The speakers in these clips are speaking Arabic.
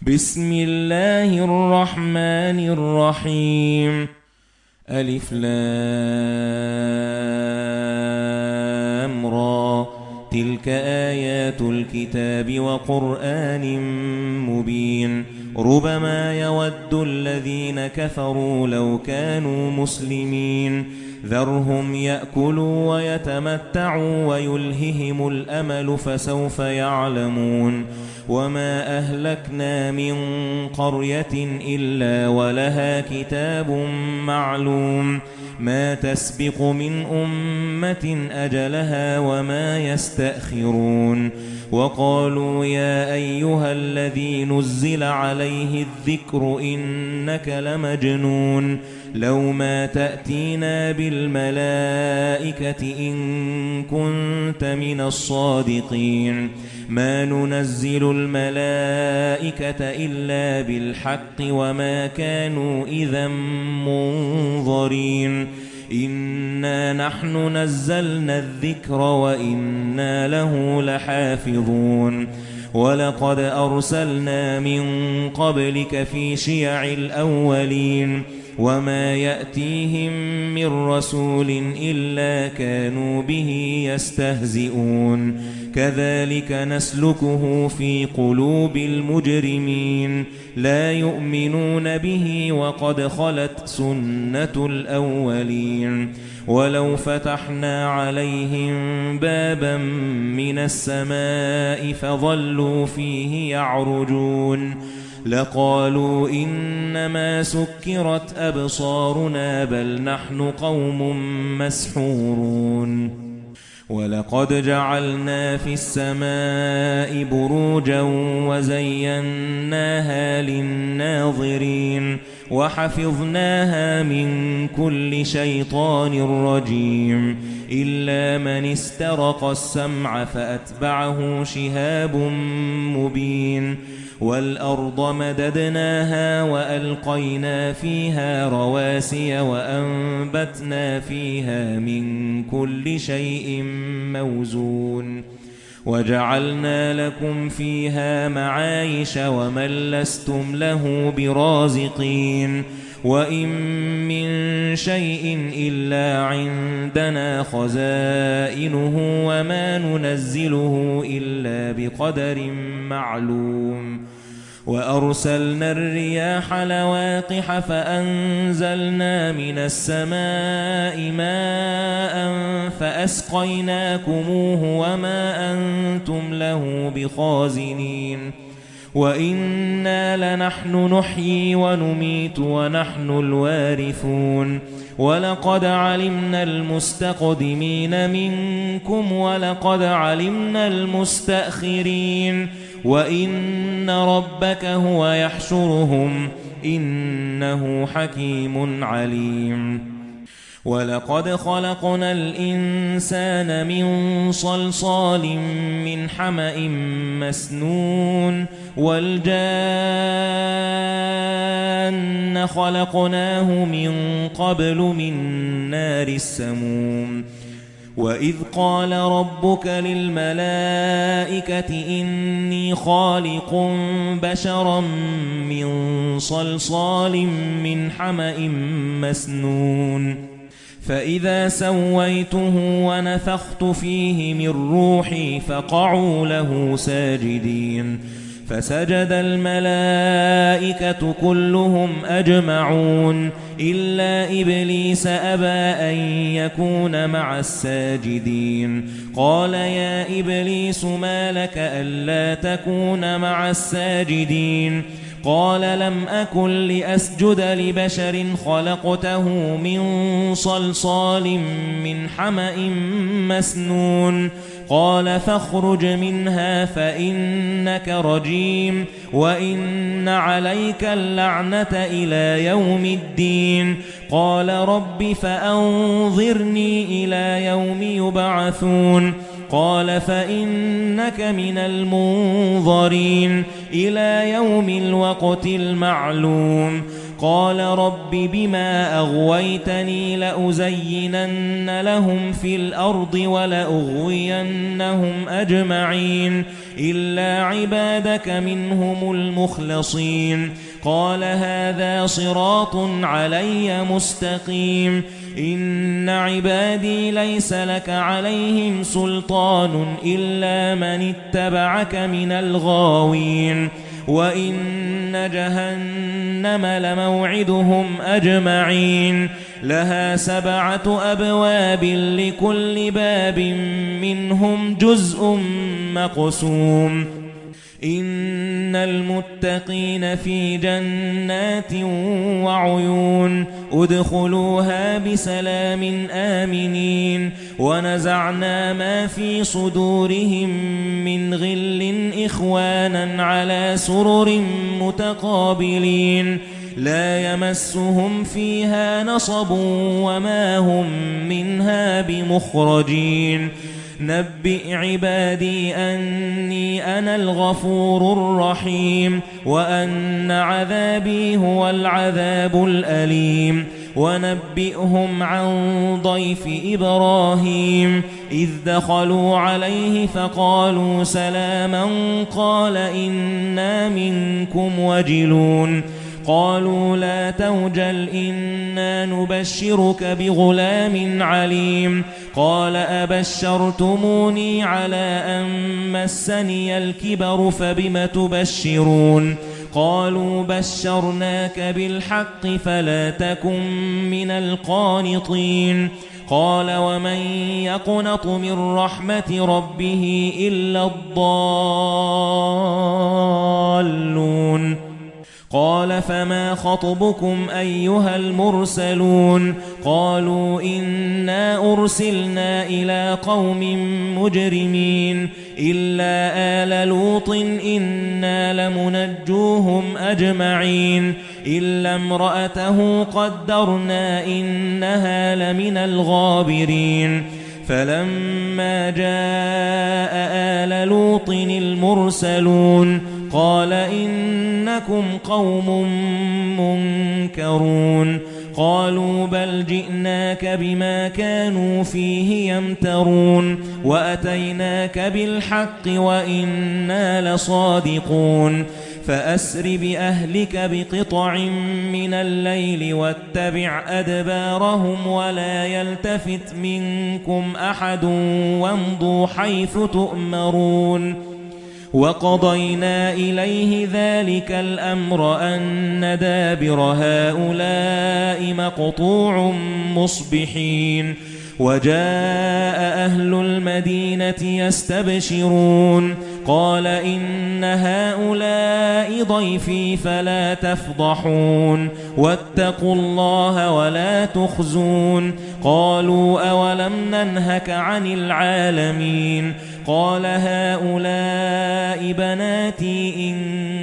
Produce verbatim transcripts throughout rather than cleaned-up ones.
بسم الله الرحمن الرحيم. ألف لام را. تلك آيات الكتاب وقرآن مبين. ربما يود الذين كفروا لو كانوا مسلمين. ذرهم يأكلوا ويتمتعوا ويلههم الأمل فسوف يعلمون. وما أهلكنا من قرية إلا ولها كتاب معلوم. ما تسبق من أمة أجلها وما يستأخرون. وقالوا يا أيها الذي نزل عليه الذكر إنك لمجنون. لو ما تأتينا بالملائكة إن كنت من الصادقين. ما ننزل الملائكة إلا بالحق وما كانوا إذا منظرين. إنا نحن نزلنا الذكر وإنا له لحافظون. ولقد أرسلنا من قبلك في شيع الأولين. وما يأتيهم من رسول إلا كانوا به يستهزئون. كذلك نسلكه في قلوب المجرمين. لا يؤمنون به وقد خلت سنة الأولين. ولو فتحنا عليهم بابا من السماء فظلوا فيه يعرجون لقالوا إنما سكرت أبصارنا بل نحن قوم مسحورون. ولقد جعلنا في السماء بروجا وزيناها للناظرين وحفظناها من كل شيطان رجيم إلا من استرق السمع فأتبعه شهاب مبين. والأرض مددناها وألقينا فيها رواسي وأنبتنا فيها من كل شيء موزون. وجعلنا لكم فيها معايش ومن لستم له برازقين. وإن من شيء إلا عندنا خزائنه وما ننزله إلا بقدر معلوم. وأرسلنا الرياح لواقح فأنزلنا من السماء ماء فأسقيناكموه وما أنتم له بخازنين. وإنا لنحن نحيي ونميت ونحن الوارثون. ولقد علمنا المستقدمين منكم ولقد علمنا المستأخرين. وإن ربك هو يحشرهم إنه حكيم عليم. ولقد خلقنا الإنسان من صلصال من حمأ مسنون. والجان خلقناه من قبل من نار السموم. وإذ قال ربك للملائكة إني خالق بشرا من صلصال من حمأ مسنون. فإذا سويته ونفخت فيه من روحي فقعوا له ساجدين. فسجد الملائكة كلهم أجمعون إلا إبليس أبى أن يكون مع الساجدين. قال يا إبليس ما لك ألا تكون مع الساجدين؟ قال لم أكن لأسجد لبشر خلقته من صلصال من حمأ مسنون. قال فاخرج منها فإنك رجيم وإن عليك اللعنة إلى يوم الدين. قال رب فأنظرني إلى يوم يبعثون. قال فإنك من المنظرين إلى يوم الوقت المعلوم. قال رب بما أغويتني لأزينن لهم في الأرض ولأغوينهم أجمعين إلا عبادك منهم المخلصين قال هذا صراط علي مستقيم إن عبادي ليس لك عليهم سلطان إلا من اتبعك من الغاوين وإن جهنم لموعدهم أجمعين لها سبعة أبواب لكل باب منهم جزء مقسوم إن المتقين في جنات وعيون ادخلوها بسلام آمنين ونزعنا ما في صدورهم من غل إخوانا على سرر متقابلين لا يمسهم فيها نصب وما هم منها بمخرجين نبئ عبادي أني أنا الغفور الرحيم وأن عذابي هو العذاب الأليم ونبئهم عن ضيف إبراهيم إذ دخلوا عليه فقالوا سلاما قال إنا منكم وجلون قالوا لا توجل إنا نبشرك بغلام عليم قال أبشرتموني على أن مسني الكبر فبم تبشرون قالوا بشرناك بالحق فلا تكن من القانطين قال ومن يقنط من رحمة ربه إلا الضالون قال فما خطبكم أيها المرسلون قالوا إنا أرسلنا إلى قوم مجرمين إلا آل لوط إنا لمنجوهم أجمعين إلا امرأته قدرنا إنها لمن الغابرين فلما جاء آل لوط المرسلون قال إنكم قوم منكرون قالوا بل جئناك بما كانوا فيه يمترون وأتيناك بالحق وإنا لصادقون فأسر بأهلك بقطع من الليل واتبع أدبارهم ولا يلتفت منكم أحد وامضوا حيث تؤمرون وقضينا إليه ذلك الأمر أن دابر هؤلاء مقطوع مصبحين وجاء أهل المدينة يستبشرون قال إن هؤلاء ضيفي فلا تفضحون واتقوا الله ولا تخزون قالوا أولم ننهك عن العالمين قال هؤلاء بناتي إن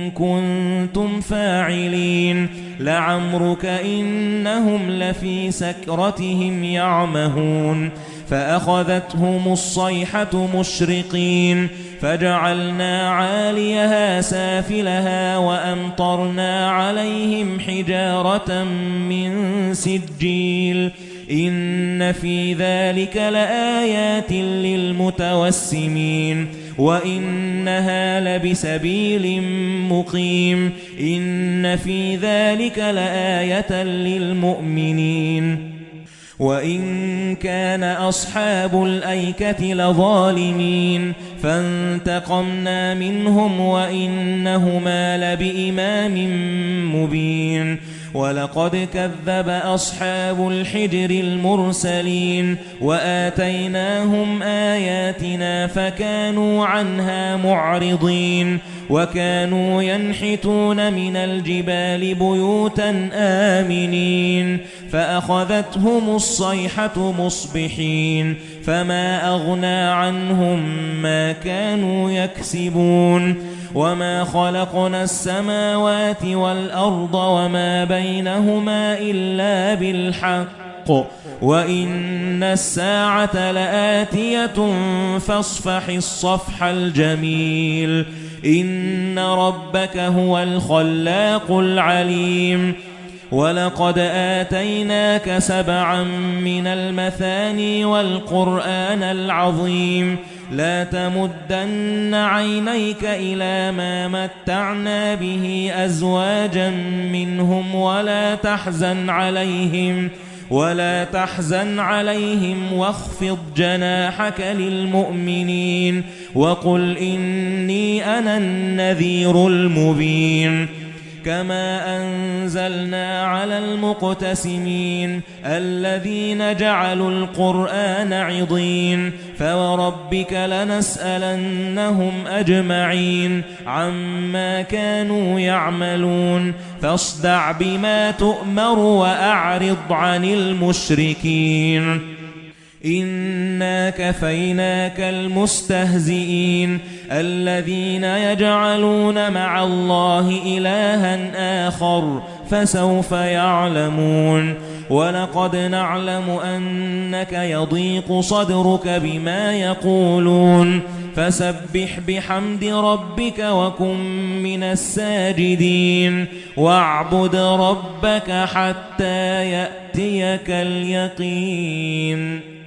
كنتم فاعلين لعمرك إنهم لفي سكرتهم يعمهون فأخذتهم الصيحة مشرقين فجعلنا عاليها سافلها وأمطرنا عليهم حجارة من سجيل إن في ذلك لآيات للمتوسمين وإنها لبسبيل مقيم إن في ذلك لآية للمؤمنين وإن كان أصحاب الأيكة لظالمين فانتقمنا منهم وإنهما لبإمام مبين ولقد كذب أصحاب الحجر المرسلين وآتيناهم آياتنا فكانوا عنها معرضين وكانوا ينحتون من الجبال بيوتا آمنين فأخذتهم الصيحة مصبحين فما أغنى عنهم ما كانوا يكسبون وما خلقنا السماوات والأرض وما بينهما إلا بالحق وإن الساعة لآتية فاصفح الصفح الجميل إن ربك هو الخلاق العليم وَلَقَدْ آتَيْنَاكَ سَبْعًا مِنَ الْمَثَانِي وَالْقُرْآنَ الْعَظِيمَ لَا تَمُدَّنَّ عَيْنَيْكَ إِلَى مَا مَتَّعْنَا بِهِ أَزْوَاجًا مِنْهُمْ وَلَا تَحْزَنْ عَلَيْهِمْ وَلَا تَحْزَنْ عَلَيْهِمْ وَاخْفِضْ جَنَاحَكَ لِلْمُؤْمِنِينَ وَقُلْ إِنِّي أَنَا النَّذِيرُ الْمُبِينُ كَمَا أَنزَلْنَا عَلَى الْمُقْتَسِمِينَ الَّذِينَ جَعَلُوا الْقُرْآنَ عِضِينَ فَوَرَبِّكَ لَنَسْأَلَنَّهُمْ أَجْمَعِينَ عَمَّا كَانُوا يَعْمَلُونَ فاصدع بما تؤمر وأعرض عن المشركين إنا كفيناك المستهزئين الذين يجعلون مع الله إلها آخر فسوف يعلمون ولقد نعلم أنك يضيق صدرك بما يقولون فسبح بحمد ربك وكن من الساجدين واعبد ربك حتى يأتيك اليقين.